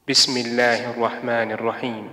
بسم الله الرحمن الرحيم.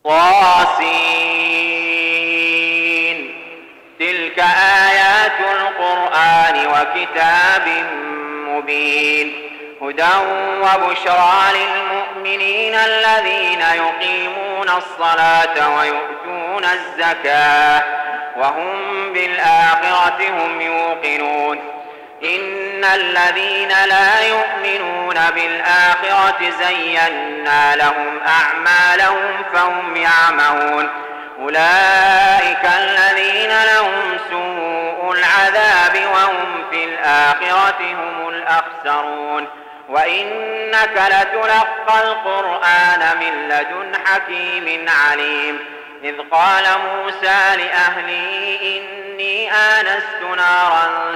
طاسين. تلك آيات القرآن وكتاب مبين. هدى وبشرى للمؤمنين الذين يقيمون الصلاة ويؤتون الزكاة وهم بالآخرة هم يوقنون. إن الذين لا يؤمنون بالآخرة زينا لهم أعمالهم فهم يعمهون. أولئك الذين لهم سوء العذاب وهم في الآخرة هم الأخسرون. وإنك لتلقى القرآن من لدن حكيم عليم. إذ قال موسى لأهله إني آنست نارا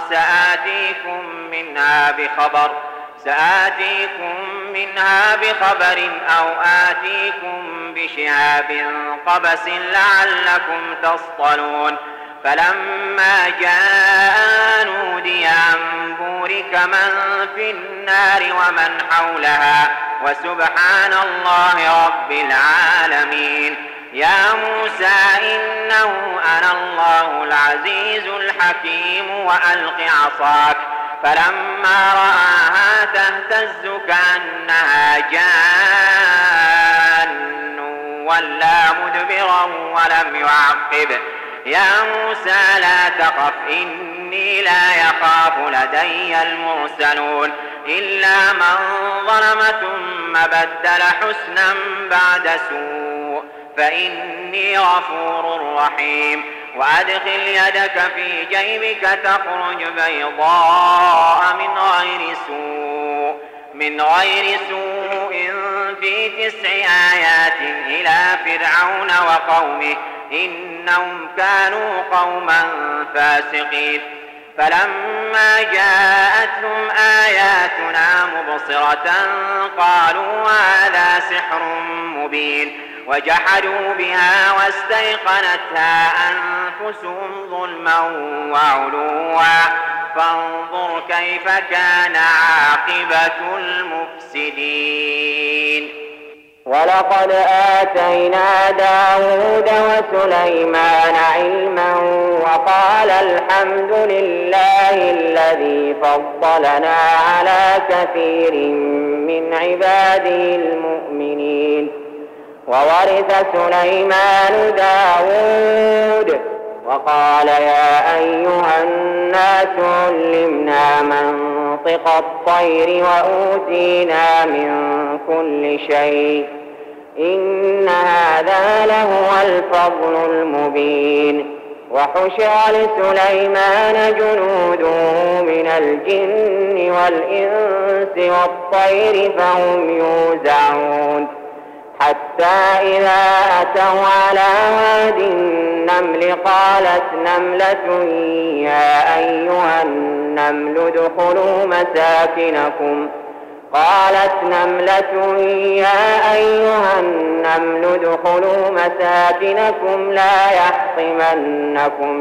سآتيكم منها بخبر أو آتيكم بشهاب قبس لعلكم تصطلون. فلما جاء نودي أن بورك من في النار ومن حولها وسبحان الله رب العالمين. يا موسى إنه أنا الله العزيز الحكيم وألق عصاك. فلما رآها تهتز كأنها جان ولا مدبرا ولم يعقب. يا موسى لا تخف إني لا يخاف لدي المرسلون. إلا من ظلم ثم بدل حسنا بعد سوء فإني غفور رحيم. وأدخل يدك في جيبك تخرج بيضاء من غير سوء في 9 آيات إلى فرعون وقومه إنهم كانوا قوما فاسقين. فلما جاءتهم آياتنا مبصرة قالوا هذا سحر مبين. وجحدوا بها واستيقنتها أنفسهم ظلما وعلوا فانظر كيف كان عاقبة المفسدين. ولقد آتينا داود وسليمان علما وقال الحمد لله الذي فضلنا على كثير من عباده المؤمنين. وورث سليمان داود وقال يا أيها الناس علمنا منطق الطير وأوتينا من كل شيء إن هذا لهو الفضل المبين. وحشر لسليمان جنوده من الجن والإنس والطير فهم يوزعون حتى إذا أتوا على واد النمل قالت نملة يا أيها النمل ادخلوا مساكنكم لا يحطمنكم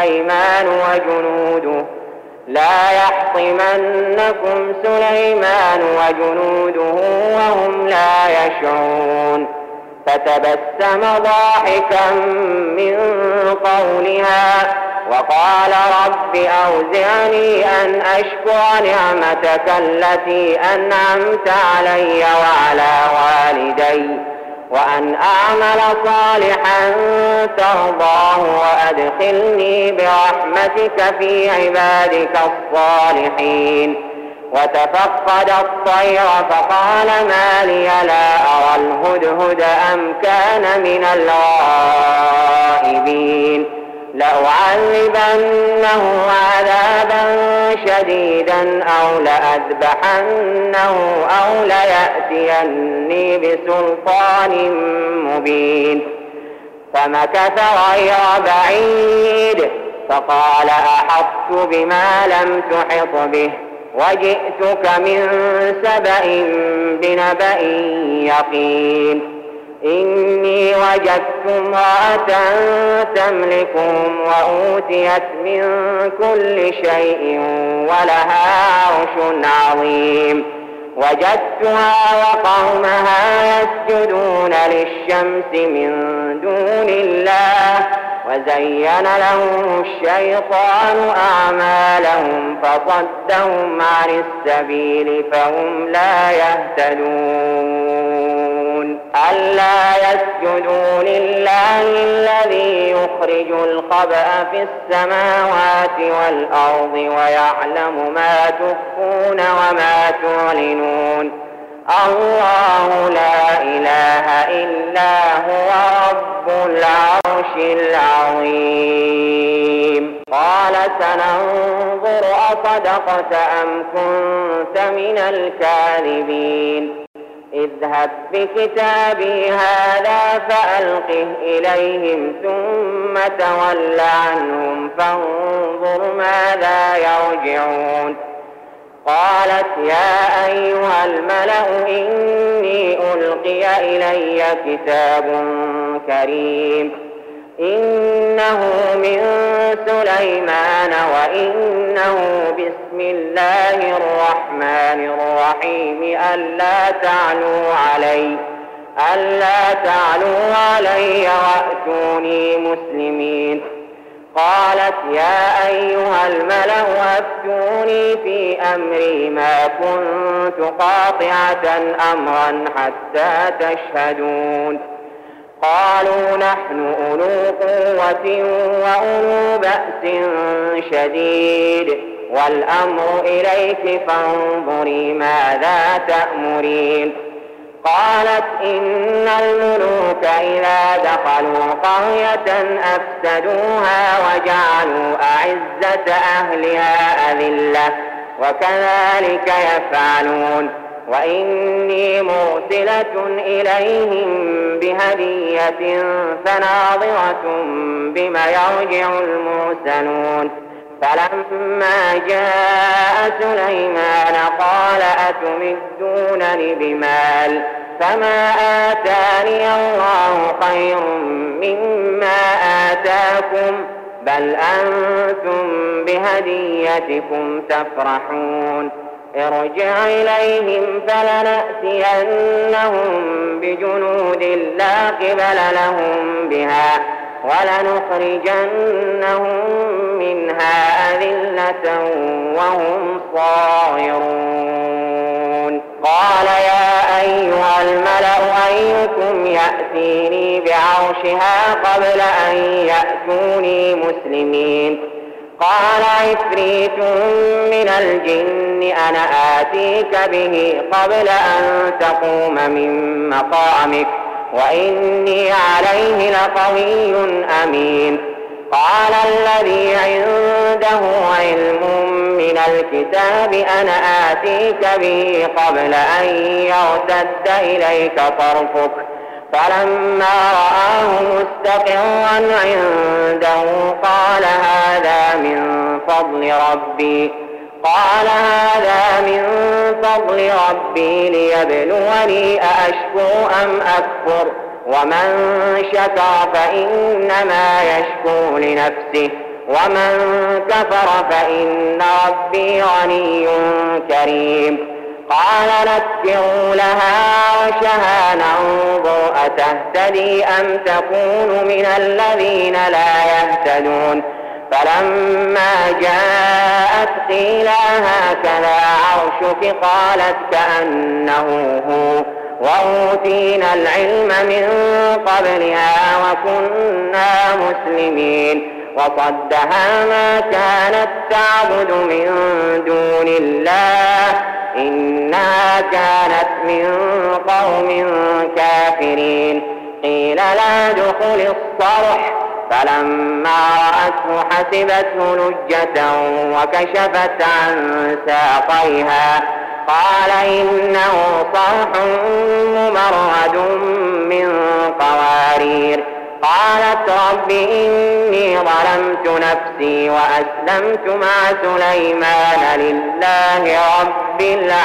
سليمان وجنوده وهم لا يشعرون. فتبسم ضاحكا من قولها وقال رب أوزعني أن أشكر نعمتك التي أنعمت علي وعلى والدي وأن أعمل صالحا ترضاه وأدخلني برحمتك في عبادك الصالحين. وتفقد الطير فقال ما لي لا أرى الهدهد أم كان من الغائبين. لأعذبنه عذابا شديدا أو لأذبحنه أو ليأتيني بسلطان مبين. فمكث غير بعيد فقال أحطت بما لم تحط به وجئتك من سبأ بنبأ يقين. إني وجدت امرأة تملكهم وأوتيت من كل شيء ولها عرش عظيم. وجدتها وقومها يسجدون للشمس من دون الله وزين لهم الشيطان أعمالهم فصدهم عن السبيل فهم لا يهتدون ألا يسجدوا لله الذي يخرج الخبأ في السماوات والأرض ويعلم ما تخفون وما تعلنون الله لا إله إلا هو رب العرش العظيم قال سننظر أصدقت أم كنت من الكاذبين اذهب بكتابي هذا فألقه إليهم ثم تول عنهم فانظر ماذا يرجعون قالت يا أيها الملأ إني ألقي إلي كتاب كريم إنه من سليمان وإنه بسم الله الرحمن الرحيم ألا تعلوا علي وأتوني مسلمين قالت يا أيها الملأ أفتوني في أمري ما كنت قاطعة أمرا حتى تشهدون قالوا نحن أولو قوة وأولو بأس شديد والأمر إليك فانظري ماذا تأمرين قالت إن الملوك إذا دخلوا قرية أفسدوها وجعلوا أعزة أهلها أذلة وكذلك يفعلون وإني مرسلة إليهم بهدية فناظرة بما يرجع المرسلون فلما جاء سليمان قال أتمدونني بمال فما آتاني الله خير مما آتاكم بل أنتم بهديتكم تفرحون ارجع إليهم فلنأتينهم بجنود لا قبل لهم بها ولنخرجنهم منها أذلة وهم صاغرون قال يا أيها الملأ أيكم يأتيني بعرشها قبل أن يأتوني مسلمين قال عفريت من الجن أنا آتيك به قبل أن تقوم من مقامك وإني عليه لقوي أمين قال الذي عنده علم من الكتاب أنا آتيك به قبل أن يرتد إليك طرفك فلما رآه مستقرا عنده قال هذا من فضل ربي ليبلوني أأشكر أم أكفر ومن شكر فإنما يشكر لنفسه ومن كفر فإن ربي غني كريم قال نكروا لها عرشها ننظر أتهتدي أم تكون من الذين لا يهتدون فلما جاءت قيل هكذا عرشك قالت كأنه هو وأوتينا العلم من قبلها وكنا مسلمين وصدها ما كانت تعبد من دون الله إنها كانت من قوم كافرين قيل لا دخل الصرح فلما رأته حسبته لجة وكشفت عن ساقيها قال إنه صرح ممرد من قوارير قالت رب إني ظلمت نفسي وأسلمت مع سليمان لله رب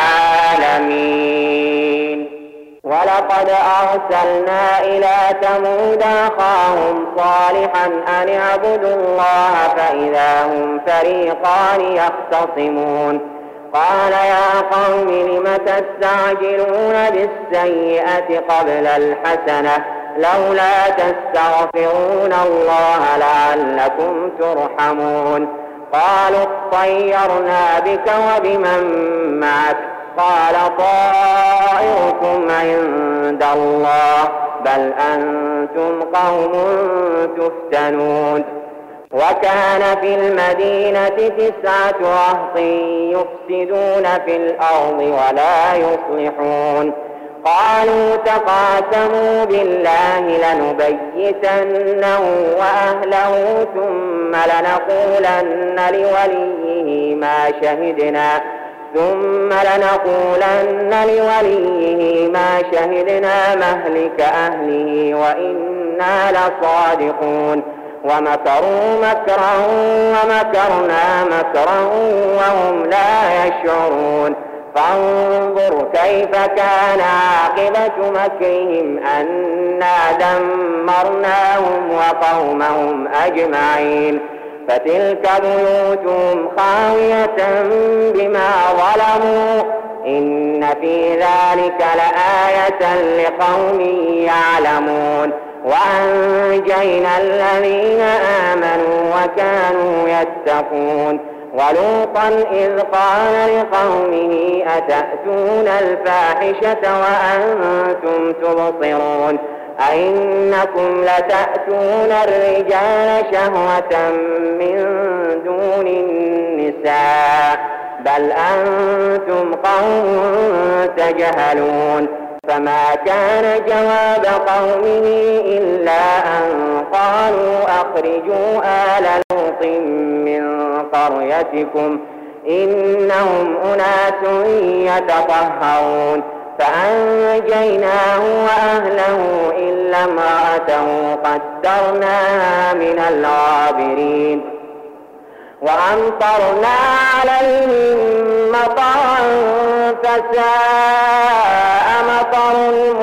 العالمين ولقد أرسلنا إلى ثمود أخاهم صالحا أن اعبدوا الله فإذا هم فريقان يختصمون قال يا قوم لم تستعجلون بالسيئة قبل الحسنة لولا تستغفرون الله لعلكم ترحمون قالوا اطيرنا بك وبمن معك قال طائركم عند الله بل أنتم قوم تفتنون وكان في المدينة 9 رهط يفسدون في الأرض ولا يصلحون قالوا تقاسموا بالله لنبيتنه وأهله ثم لنقولن لوليه ما شهدنا مهلك أهله وإنا لصادقون ومكروا مكرا ومكرنا مكرا وهم لا يشعرون فانظر كيف كان عاقبة مكرهم أنا دمرناهم وقومهم أجمعين فتلك بيوتهم خاوية بما ظلموا إن في ذلك لآية لقوم يعلمون وأنجينا الذين آمنوا وكانوا يتقون ولوطا إذ قال لقومه أتأتون الفاحشة وأنتم تبصرون أئنكم لتأتون الرجال شهوة من دون النساء بل أنتم قوم تجهلون فما كان جواب قومه إلا أن قالوا أخرجوا آل لوط من قريتكم إنهم أناس يتطهرون فأنجيناه وأهله إلا امرأته قدرناها من الغابرين وأمطرنا عليهم مطرا فساء مطر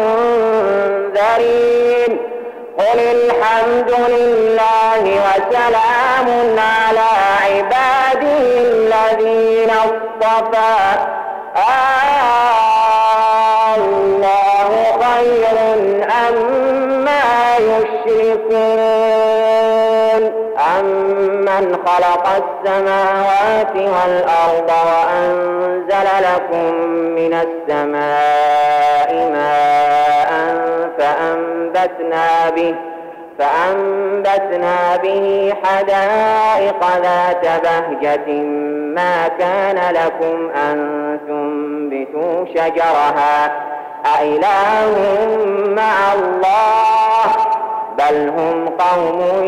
المنذرين قل الحمد لله وسلام على عباده الذين اصطفى الله خير أما يشركون أمن خلق السماوات والأرض وأنزل لكم من السماء ماء فأنبتنا به حدائق ذات بهجة ما كان لكم أن تنبتوا شجرها أإله مع الله بل هم قوم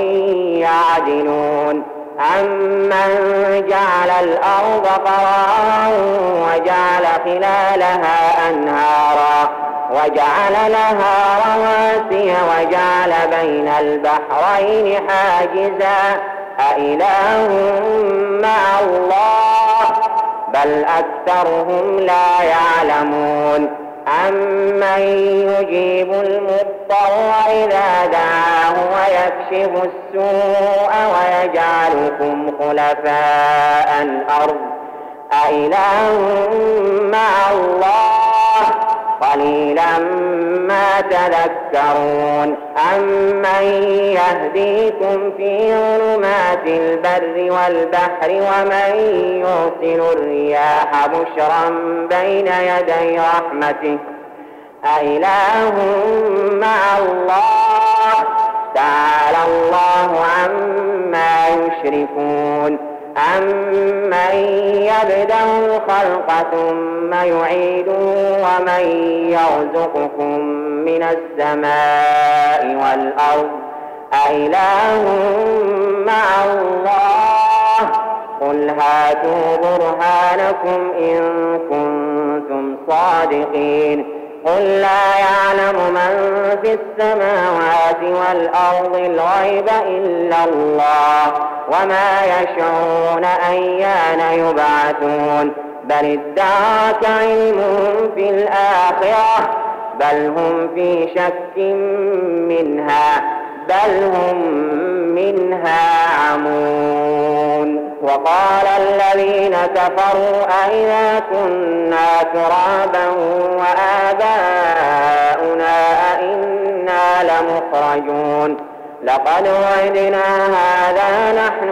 يعدلون أمن جعل الأرض قرارا وجعل خلالها أنهارا وجعل لها رواسي وجعل بين البحرين حاجزا أإله مع الله بل أكثرهم لا يعلمون أمن يجيب المضطر إذا دعاه ويكشف السوء ويجعلكم خلفاء الأرض أإله مع الله قليلا ما تذكرون أمن يهديكم في ظلمات البر والبحر ومن يرسل الرياح بشرا بين يدي رحمته أإله مع الله تعالى الله عما يشركون أمن يبدأ الخلق ثم يعيده ومن يرزقكم من السماء والأرض أإله مع الله قل هاتوا برهانكم إن كنتم صادقين قل لا يعلم من في السماوات والأرض الغيب إلا الله وما يشعرون أيان يبعثون بل ادارك علمهم في الآخرة بل هم في شك منها بل هم منها عمون. وقال الذين كفروا أئذا كنا ترابا وآباؤنا أئنا لمخرجون لقد وعدنا هذا نحن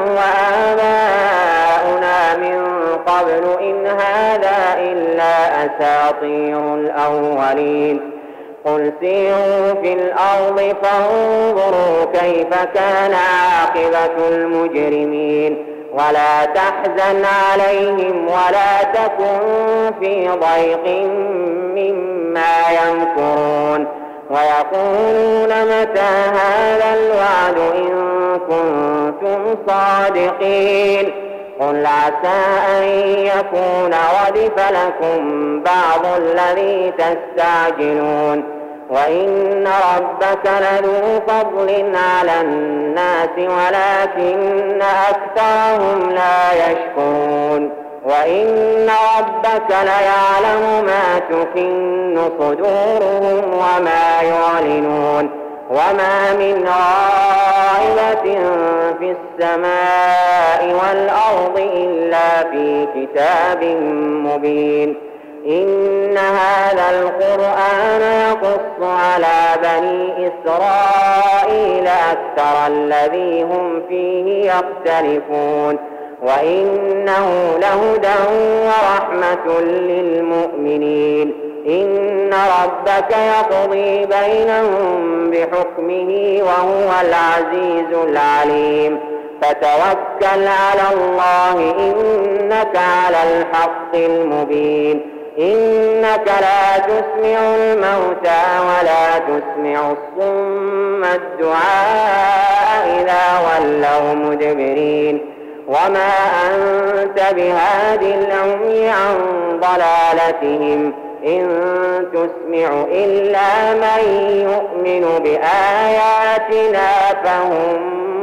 وآباؤنا من قبل إن هذا إلا أساطير الأولين قل سيروا في الأرض فانظروا كيف كان عاقبة المجرمين ولا تحزن عليهم ولا تكن في ضيق مما يمكرون ويقولون متى هذا الوعد إن كنتم صادقين قل عسى أن يكون ردف لكم بعض الذي تستعجلون وإن ربك لذو فضل على الناس ولكن أكثرهم لا يشكرون وإن ربك ليعلم ما تكن صدورهم وما يعلنون وما من غائبة في السماء والأرض إلا في كتاب مبين إن هذا القرآن يقص على بني إسرائيل أكثر الذي هم فيه يختلفون وإنه لهدى ورحمة للمؤمنين إن ربك يقضي بينهم بحكمه وهو العزيز العليم فتوكل على الله إنك على الحق المبين إنك لا تسمع الموتى ولا تسمع الصم الدعاء إذا ولوا مدبرين وما أنت بهاد العمي عن ضلالتهم إن تسمع إلا من يؤمن بآياتنا فهم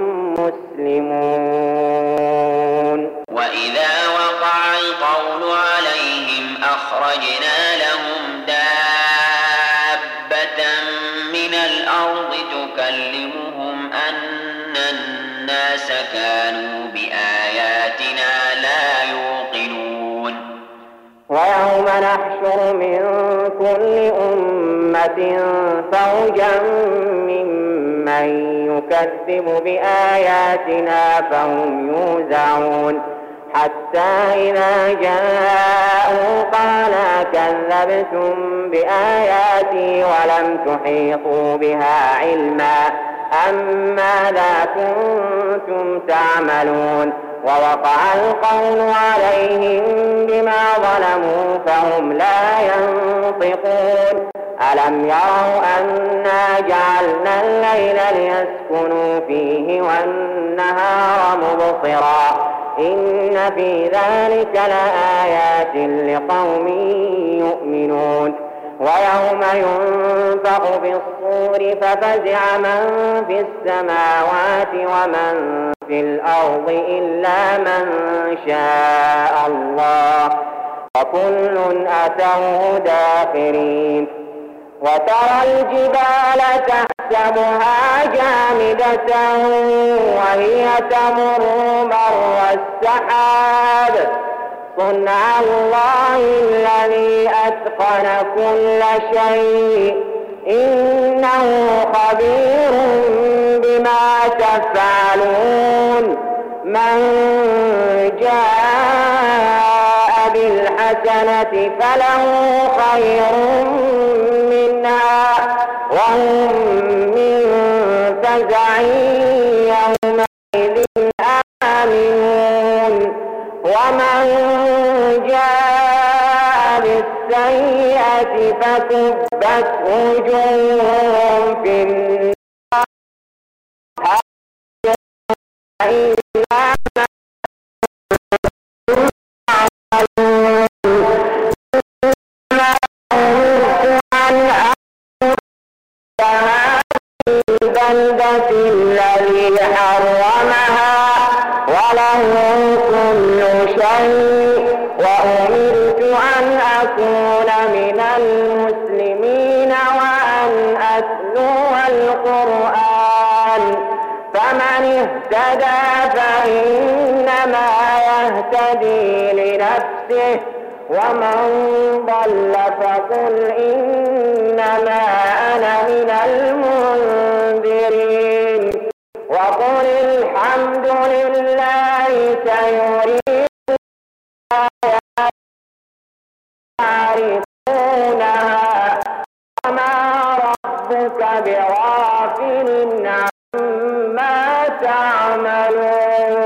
مسلمون وإذا وقع القول عليهم أخرجنا لهم دابة من الأرض تكلمهم أن الناس كانوا بآياتنا لا يوقنون ويوم نحشر من كل أمة فوجا ممن يكذب بآياتنا فهم يوزعون حتى إذا جاءوا قال كذبتم بآياتي ولم تحيطوا بها علما أم ماذا كنتم تعملون ووقع القول عليهم بما ظلموا فهم لا ينطقون ألم يروا أنا جعلنا الليل ليسكنوا فيه والنهار مبصرا إن في ذلك لآيات لقوم يؤمنون ويوم ينفخ في الصور ففزع من في السماوات ومن في الأرض إلا من شاء الله وكل أتوه داخرين وترى الجبال تحسبها جامدة وهي تمر مر السحاب صنع الله الذي أتقن كل شيء إنه خبير بما تفعلون من جاء بالحسنة فله خير منها وهم من فزع يومئذ آمنون ومن جاء بالسيئة فكبت وجوههم في النار إلا البلدة الذي حرمها وله كل شيء وأمرت أن أكون من المسلمين وأن أتلو القرآن فمن اهتدى فإنما يهتدي لنفسه ومن ضل فقل إنما أنا من المنذرين وقل الحمد لله سيريكم يعرفونها وما ربك بغافل عما تعملون